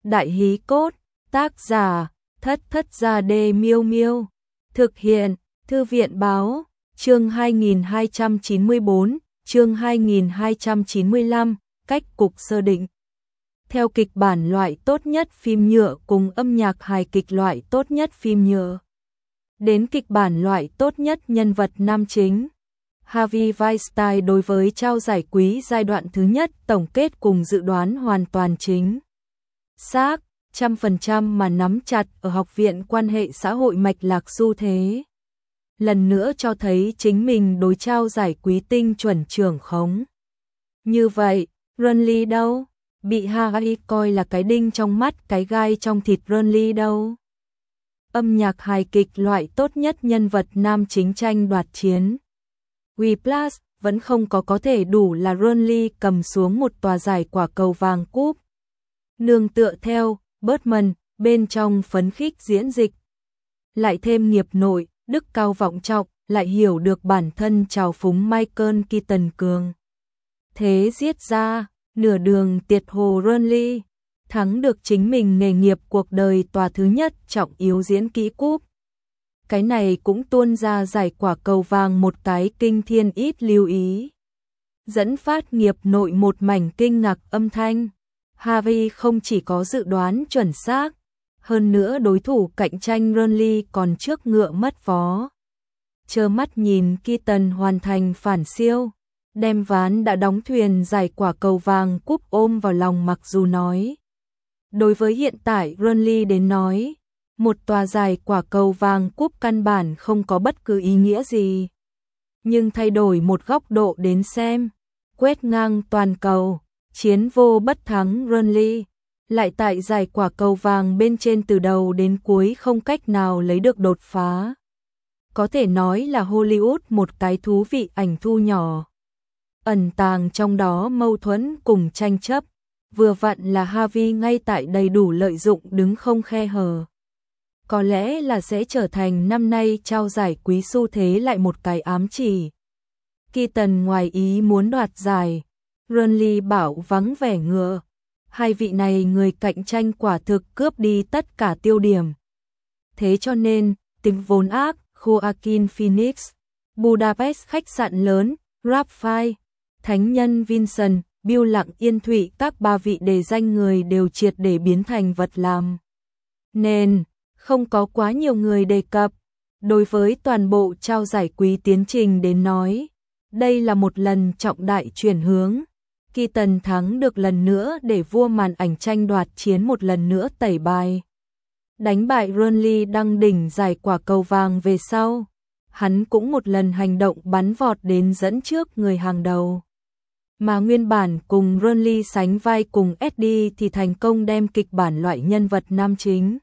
Đại hí cốt, tác giả, Thất Thất Gia Đê Miêu Miêu. Thực hiện, Thư viện báo, chương 2294, chương 2295, cách cục sơ định. Theo kịch bản loại tốt nhất phim nhựa cùng âm nhạc hài kịch loại tốt nhất phim nhựa. Đến kịch bản loại tốt nhất nhân vật nam chính. Harvey Weinstein đối với trao giải quý giai đoạn thứ nhất tổng kết cùng dự đoán hoàn toàn chính xác, 100% mà nắm chặt ở Học viện Quan hệ xã hội mạch lạc xu thế. Lần nữa cho thấy chính mình đối trao giải quý tinh chuẩn trưởng khống. Như vậy, Renly đâu? Bị Harvey coi là cái đinh trong mắt, cái gai trong thịt. Renly đâu? Âm nhạc hài kịch loại tốt nhất nhân vật nam chính tranh đoạt chiến. Whiplash vẫn không có thể đủ là Renly cầm xuống một tòa giải quả cầu vàng cúp. Nương tựa theo Birdman bên trong phấn khích diễn dịch. Lại thêm nghiệp nội, đức cao vọng trọng, lại hiểu được bản thân trào phúng Michael Keaton cường. Thế giết ra, nửa đường tiệt hồ Renly, thắng được chính mình nghề nghiệp cuộc đời tòa thứ nhất trọng yếu diễn kỹ cúp. Cái này cũng tuôn ra giải quả cầu vàng một cái kinh thiên ít lưu ý. Dẫn phát nghiệp nội một mảnh kinh ngạc âm thanh. Harvey không chỉ có dự đoán chuẩn xác, hơn nữa đối thủ cạnh tranh Renly còn trước ngựa mất vó. Trơ mắt nhìn Keaton hoàn thành phản siêu, đem ván đã đóng thuyền giải quả cầu vàng cúp ôm vào lòng, mặc dù nói. Đối với hiện tại Renly đến nói, một tòa giải quả cầu vàng cúp căn bản không có bất cứ ý nghĩa gì. Nhưng thay đổi một góc độ đến xem, quét ngang toàn cầu, chiến vô bất thắng Renly, lại tại giải quả cầu vàng bên trên từ đầu đến cuối không cách nào lấy được đột phá. Có thể nói là Hollywood một cái thú vị ảnh thu nhỏ. Ẩn tàng trong đó mâu thuẫn cùng tranh chấp, vừa vặn là Harvey ngay tại đầy đủ lợi dụng đứng không khe hở. Có lẽ là sẽ trở thành năm nay trao giải quý xu thế lại một cái ám chỉ. Keaton ngoài ý muốn đoạt giải, Renly bảo vắng vẻ ngựa. Hai vị này người cạnh tranh quả thực cướp đi tất cả tiêu điểm. Thế cho nên, tính vốn ác, Joaquin Phoenix, Budapest khách sạn lớn, Ralph Thánh nhân Vincent, Bill Lặng Yên Thụy, các ba vị đề danh người đều triệt để biến thành vật làm. Nên, không có quá nhiều người đề cập. Đối với toàn bộ trao giải quý tiến trình đến nói, đây là một lần trọng đại chuyển hướng. Keaton thắng được lần nữa để vua màn ảnh tranh đoạt chiến một lần nữa tẩy bài. Đánh bại Renly đăng đỉnh giải quả cầu vàng về sau, hắn cũng một lần hành động bắn vọt đến dẫn trước người hàng đầu. Mà nguyên bản cùng Renly sánh vai cùng Eddie thì thành công đem kịch bản loại nhân vật nam chính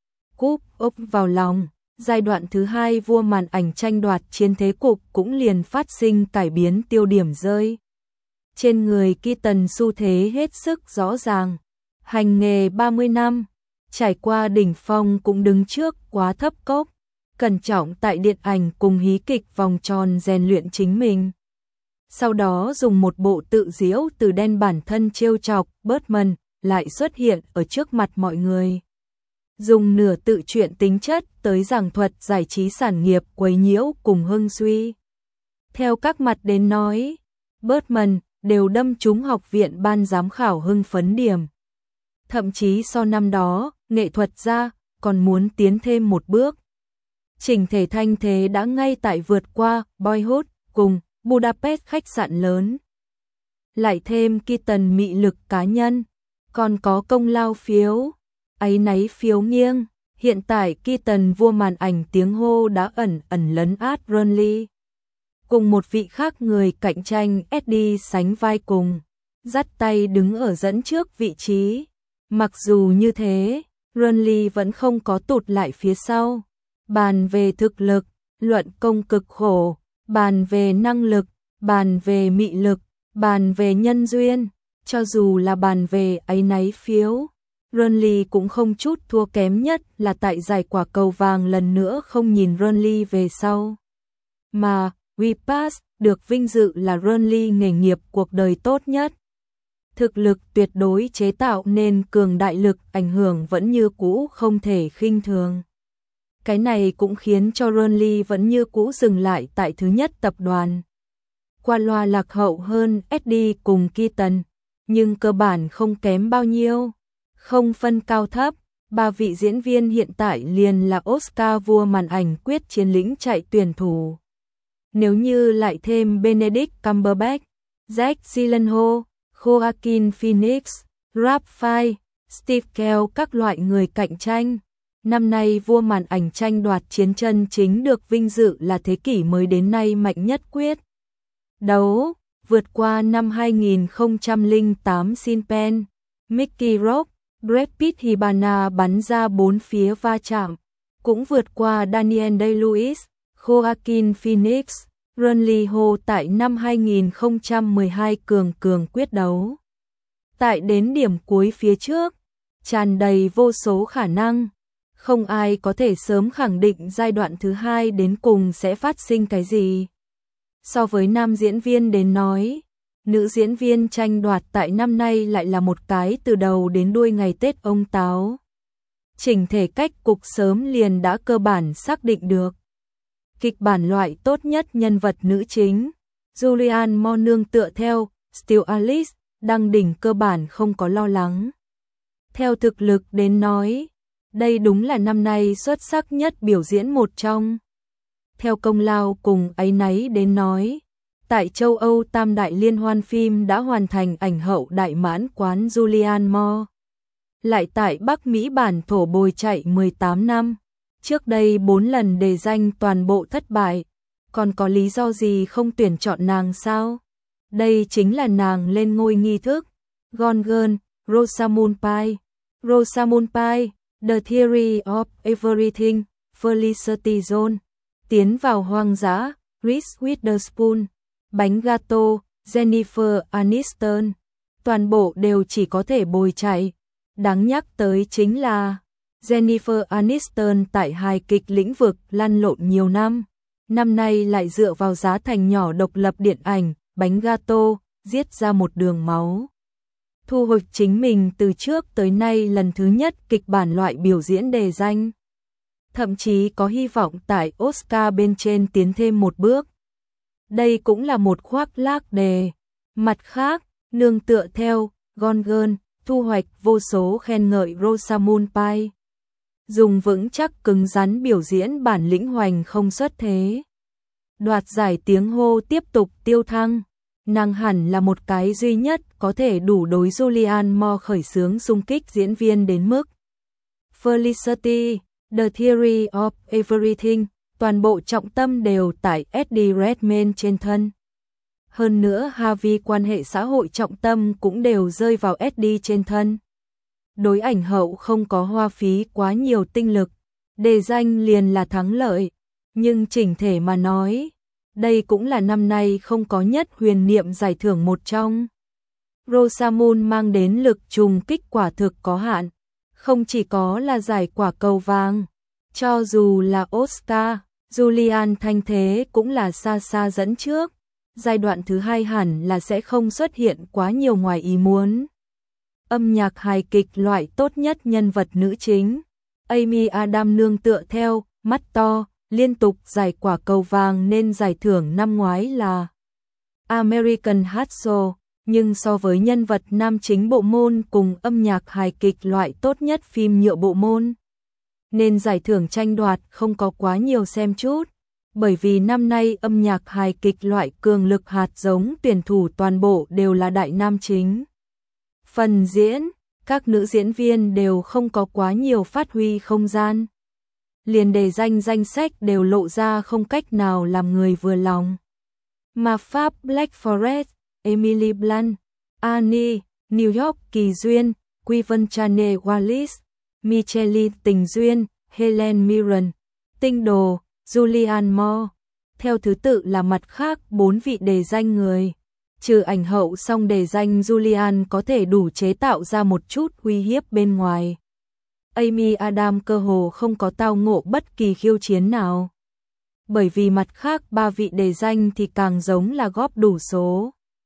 cúp úp vào lòng. Giai đoạn thứ hai vua màn ảnh tranh đoạt chiến thế cục cũng liền phát sinh cải biến, tiêu điểm rơi trên người Keaton xu thế hết sức rõ ràng. Hành nghề 30 năm, trải qua đỉnh phong cũng đứng trước quá thấp cốc, cẩn trọng tại điện ảnh cùng hí kịch vòng tròn rèn luyện chính mình. Sau đó dùng một bộ tự diễu từ đen bản thân trêu chọc Birdman lại xuất hiện ở trước mặt mọi người. Dùng nửa tự truyện tính chất tới giảng thuật giải trí sản nghiệp quấy nhiễu cùng hưng suy. Theo các mặt đến nói, Birdman đều đâm trúng học viện ban giám khảo hưng phấn điểm. Thậm chí so năm đó, nghệ thuật gia còn muốn tiến thêm một bước. Chỉnh thể thanh thế đã ngay tại vượt qua Boyhood cùng Budapest khách sạn lớn. Lại thêm Keaton mị lực cá nhân, còn có công lao phiếu, áy náy phiếu nghiêng. Hiện tại Keaton vua màn ảnh tiếng hô đã ẩn lấn át Renly. Cùng một vị khác người cạnh tranh Eddie sánh vai cùng, dắt tay đứng ở dẫn trước vị trí. Mặc dù như thế, Renly vẫn không có tụt lại phía sau. Bàn về thực lực, luận công cực khổ, bàn về năng lực, bàn về mị lực, bàn về nhân duyên, cho dù là bàn về áy náy phiếu, Renly cũng không chút thua kém, nhất là tại giải quả cầu vàng lần nữa không nhìn Renly về sau. Mà Whiplash được vinh dự là Renly nghề nghiệp cuộc đời tốt nhất. thực lực tuyệt đối chế tạo nên cường đại lực ảnh hưởng vẫn như cũ không thể khinh thường. Cái này cũng khiến cho Burnley vẫn như cũ dừng lại tại thứ nhất tập đoàn. Qua loa lạc hậu hơn Eddie cùng Keaton, nhưng cơ bản không kém bao nhiêu. Không phân cao thấp, ba vị diễn viên hiện tại liền là Oscar vua màn ảnh quyết chiến lĩnh chạy tuyển thủ. Nếu như lại thêm Benedict Cumberbatch, Jake Gyllenhaal, Joaquin Phoenix, Ralph Fiennes, Steve Carell các loại người cạnh tranh, năm nay vua màn ảnh tranh đoạt chiến chân chính được vinh dự là thế kỷ mới đến nay mạnh nhất quyết đấu, vượt qua năm 2008 Sean Penn, Mickey Rourke, Brad Pitt Hibana bắn ra bốn phía va chạm, cũng vượt qua Daniel Day-Lewis, Joaquin Phoenix, Burnley Ho tại năm 2012 cường quyết đấu. Tại đến điểm cuối phía trước, tràn đầy vô số khả năng, không ai có thể sớm khẳng định giai đoạn thứ hai đến cùng sẽ phát sinh cái gì. So với nam diễn viên đến nói, nữ diễn viên tranh đoạt tại năm nay lại là một cái từ đầu đến đuôi ngày Tết ông Táo. Chỉnh thể cách cục sớm liền đã cơ bản xác định được. Kịch bản loại tốt nhất nhân vật nữ chính, Julianne Moore nương tựa theo Still Alice, đăng đỉnh cơ bản không có lo lắng. Theo thực lực đến nói, đây đúng là năm nay xuất sắc nhất biểu diễn một trong. Theo công lao cùng áy náy đến nói, tại châu Âu tam đại liên hoan phim đã hoàn thành ảnh hậu đại mãn quán Julianne Moore. Lại tại Bắc Mỹ bản thổ bồi chạy 18 năm, trước đây 4 lần đề danh toàn bộ thất bại, còn có lý do gì không tuyển chọn nàng sao? Đây chính là nàng lên ngôi nghi thức. Gone Girl, Rosamund Pike, The Theory of Everything, Felicity Jones, Tiến vào hoang dã, Reese Witherspoon, Bánh gato, Jennifer Aniston, toàn bộ đều chỉ có thể bồi chạy. Đáng nhắc tới chính là Jennifer Aniston tại hài kịch lĩnh vực lăn lộn nhiều năm, năm nay lại dựa vào giá thành nhỏ độc lập điện ảnh Bánh gato, giết ra một đường máu. Thu hoạch chính mình từ trước tới nay lần thứ nhất kịch bản loại biểu diễn đề danh. Thậm chí có hy vọng tại Oscar bên trên tiến thêm một bước. Đây cũng là một khoác lác đề. Mặt khác, nương tựa theo Gone Girl, thu hoạch vô số khen ngợi Rosamund Pike. Dùng vững chắc cứng rắn biểu diễn bản lĩnh hoành không xuất thế. Đoạt giải tiếng hô tiếp tục tiêu thăng. Nàng hẳn là một cái duy nhất có thể đủ đối Julianne Moore khởi xướng xung kích diễn viên đến mức. Felicity, The Theory of Everything, toàn bộ trọng tâm đều tại Eddie Redmayne trên thân. Hơn nữa Harvey quan hệ xã hội trọng tâm cũng đều rơi vào Eddie trên thân. Đối ảnh hậu không có hoa phí quá nhiều tinh lực, đề danh liền là thắng lợi, nhưng chỉnh thể mà nói, đây cũng là năm nay không có nhất huyền niệm giải thưởng một trong. Rosamund mang đến lực trùng kích quả thực có hạn, không chỉ có là giải quả cầu vàng, cho dù là Oscar, Julianne thanh thế cũng là xa xa dẫn trước, giai đoạn thứ hai hẳn là sẽ không xuất hiện quá nhiều ngoài ý muốn. Âm nhạc hài kịch loại tốt nhất nhân vật nữ chính, Amy Adams nương tựa theo Mắt to, liên tục giải quả cầu vàng nên giải thưởng năm ngoái là American Hustle, nhưng so với nhân vật nam chính bộ môn cùng âm nhạc hài kịch loại tốt nhất phim nhựa bộ môn, nên giải thưởng tranh đoạt không có quá nhiều xem chút, bởi vì năm nay âm nhạc hài kịch loại cường lực hạt giống tuyển thủ toàn bộ đều là đại nam chính. Phần diễn, các nữ diễn viên đều không có quá nhiều phát huy không gian. Liền đề danh sách đều lộ ra không cách nào làm người vừa lòng. Mà Pháp Black Forest, Emily Blunt, Annie, New York Kỳ Duyên, Quiven Chane Wallis, Michelle Tình Duyên, Helen Mirren, Tinh Đồ, Julianne Moore. Theo thứ tự là mặt khác 4 vị đề danh người. Trừ ảnh hậu song đề danh Julianne có thể đủ chế tạo ra một chút uy hiếp bên ngoài. Amy Adams cơ hồ không có tao ngộ bất kỳ khiêu chiến nào. Bởi vì mặt khác 3 vị đề danh thì càng giống là góp đủ số.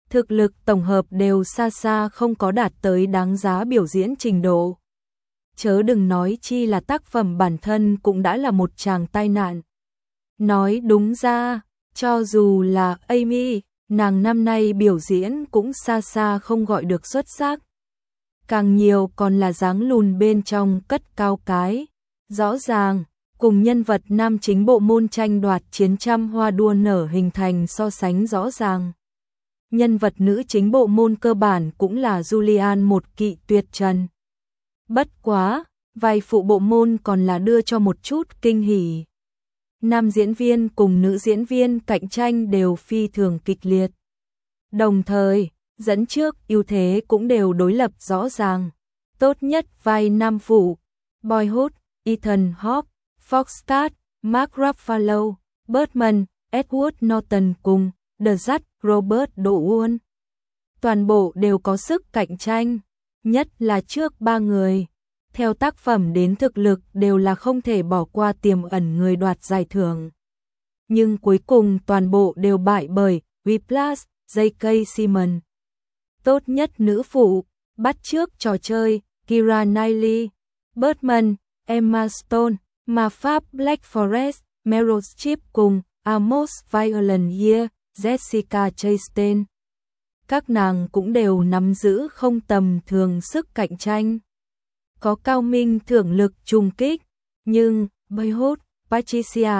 thực lực tổng hợp đều xa xa không có đạt tới đáng giá biểu diễn trình độ. Chớ đừng nói chi là tác phẩm bản thân cũng đã là một tràng tai nạn. Nói đúng ra, cho dù là Amy, nàng năm nay biểu diễn cũng xa xa không gọi được xuất sắc. Càng nhiều còn là dáng lùn bên trong cất cao cái. Rõ ràng, cùng nhân vật nam chính bộ môn tranh đoạt chiến trăm hoa đua nở hình thành so sánh rõ ràng. Nhân vật nữ chính bộ môn cơ bản cũng là Julian một kỵ tuyệt trần. Bất quá, vai phụ bộ môn còn là đưa cho một chút kinh hỉ. Nam diễn viên cùng nữ diễn viên cạnh tranh đều phi thường kịch liệt. Đồng thời, dẫn trước ưu thế cũng đều đối lập rõ ràng. Tốt nhất vai nam phụ, Boyhood, Ethan Hawke, Foxcatcher, Mark Ruffalo, Birdman, Edward Norton cùng The Judge Robert Downey. Toàn bộ đều có sức cạnh tranh, nhất là trước ba người. Theo tác phẩm đến thực lực đều là không thể bỏ qua tiềm ẩn người đoạt giải thưởng. Nhưng cuối cùng toàn bộ đều bại bởi Whiplash, J.K. Simmons. Tốt nhất nữ phụ, bắt chước trò chơi, Keira Knightley, Birdman, Emma Stone, Ma Pháp Black Forest, Meryl Streep cùng Amos Violent Year, Jessica Chastain. Các nàng cũng đều nắm giữ không tầm thường sức cạnh tranh. Có cao minh thưởng lực trùng kích, nhưng Boyhood, Patricia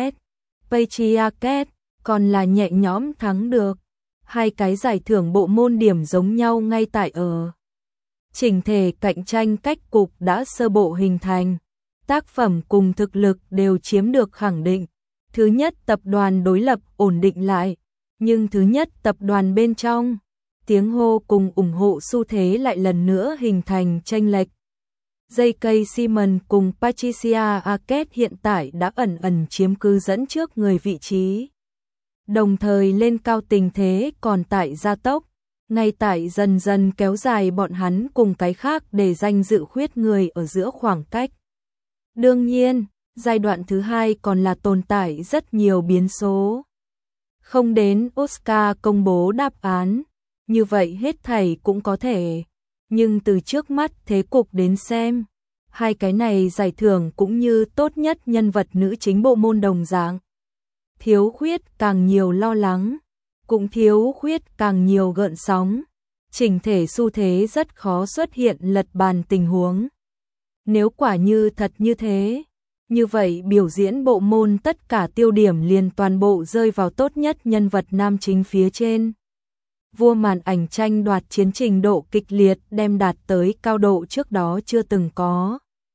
Arquette còn là nhẹ nhõm thắng được. Hai cái giải thưởng bộ môn điểm giống nhau ngay tại ở. Chỉnh thể cạnh tranh cách cục đã sơ bộ hình thành. Tác phẩm cùng thực lực đều chiếm được khẳng định. Thứ nhất tập đoàn đối lập ổn định lại, nhưng thứ nhất tập đoàn bên trong, tiếng hô cùng ủng hộ xu thế lại lần nữa hình thành chênh lệch. J.K. Simmons cùng Patricia Arquette hiện tại đã ẩn ẩn chiếm cứ dẫn trước người vị trí. Đồng thời lên cao tình thế còn tại gia tốc, ngay tại dần dần kéo dài bọn hắn cùng cái khác để danh dự khuyết người ở giữa khoảng cách. Đương nhiên, giai đoạn thứ hai còn là tồn tại rất nhiều biến số. Không đến Oscar công bố đáp án, như vậy hết thảy cũng có thể. Nhưng từ trước mắt thế cục đến xem, hai cái này giải thưởng cũng như tốt nhất nhân vật nữ chính bộ môn đồng dạng. Thiếu khuyết càng nhiều lo lắng, cũng thiếu khuyết càng nhiều gợn sóng. Chỉnh thể xu thế rất khó xuất hiện lật bàn tình huống. Nếu quả như thật như thế, như vậy biểu diễn bộ môn tất cả tiêu điểm liền toàn bộ rơi vào tốt nhất nhân vật nam chính phía trên. Vua màn ảnh tranh đoạt chiến trình độ kịch liệt đem đạt tới cao độ trước đó chưa từng có.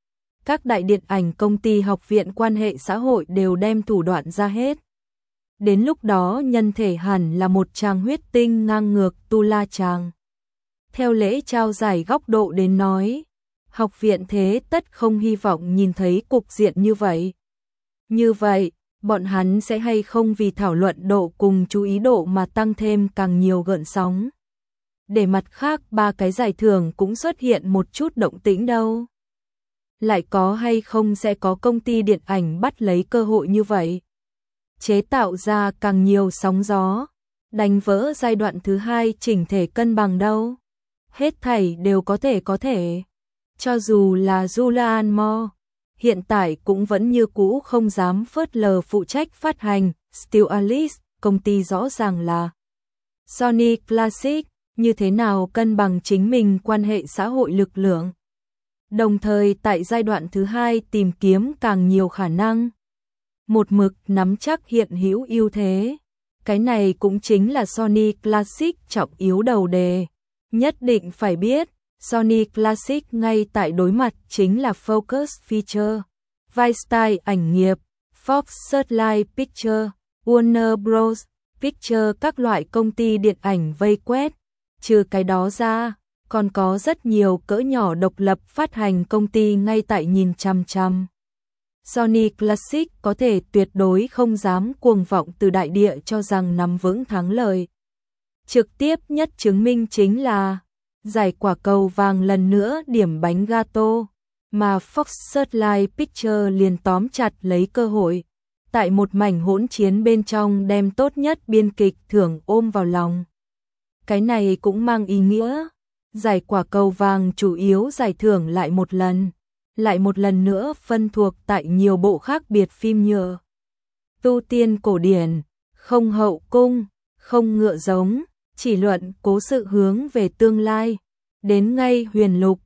Các đại điện ảnh công ty học viện quan hệ xã hội đều đem thủ đoạn ra hết. Đến lúc đó nhân thể hẳn là một tràng huyết tinh ngang ngược tu la tràng. Theo lễ trao giải góc độ đến nói, học viện thế tất không hy vọng nhìn thấy cục diện như vậy. Như vậy, bọn hắn sẽ hay không vì thảo luận độ cùng chú ý độ mà tăng thêm càng nhiều gợn sóng. Để mặt khác ba cái giải thưởng cũng xuất hiện một chút động tĩnh đâu. Lại có hay không sẽ có công ty điện ảnh bắt lấy cơ hội như vậy. Chế tạo ra càng nhiều sóng gió, đánh vỡ giai đoạn thứ hai chỉnh thể cân bằng đâu. Hết thảy đều có thể. Cho dù là Julianne Moore, hiện tại cũng vẫn như cũ không dám phớt lờ phụ trách phát hành, Steel Alice, công ty rõ ràng là Sony Classic, như thế nào cân bằng chính mình quan hệ xã hội lực lượng. Đồng thời tại giai đoạn thứ hai tìm kiếm càng nhiều khả năng. Một mực nắm chắc hiện hữu ưu thế. Cái này cũng chính là Sony Classic trọng yếu đầu đề. Nhất định phải biết, Sony Classic ngay tại đối mặt chính là Focus Feature, Vice ảnh nghiệp, Fox Searchlight Pictures, Warner Bros. Pictures, các loại công ty điện ảnh vây quét. Trừ cái đó ra, còn có rất nhiều cỡ nhỏ độc lập phát hành công ty ngay tại nhìn chằm chằm. Sony Classic có thể tuyệt đối không dám cuồng vọng từ đại địa cho rằng nắm vững thắng lợi. Trực tiếp nhất chứng minh chính là giải quả cầu vàng lần nữa điểm bánh gato, mà Fox Searchlight Pictures liền tóm chặt lấy cơ hội. Tại một mảnh hỗn chiến bên trong đem tốt nhất biên kịch thưởng ôm vào lòng. Cái này cũng mang ý nghĩa giải quả cầu vàng chủ yếu giải thưởng lại một lần nữa phân thuộc tại nhiều bộ khác biệt phim như Tu tiên cổ điển, không hậu cung, không ngựa giống, chỉ luận cố sự hướng về tương lai, đến ngay huyền lục,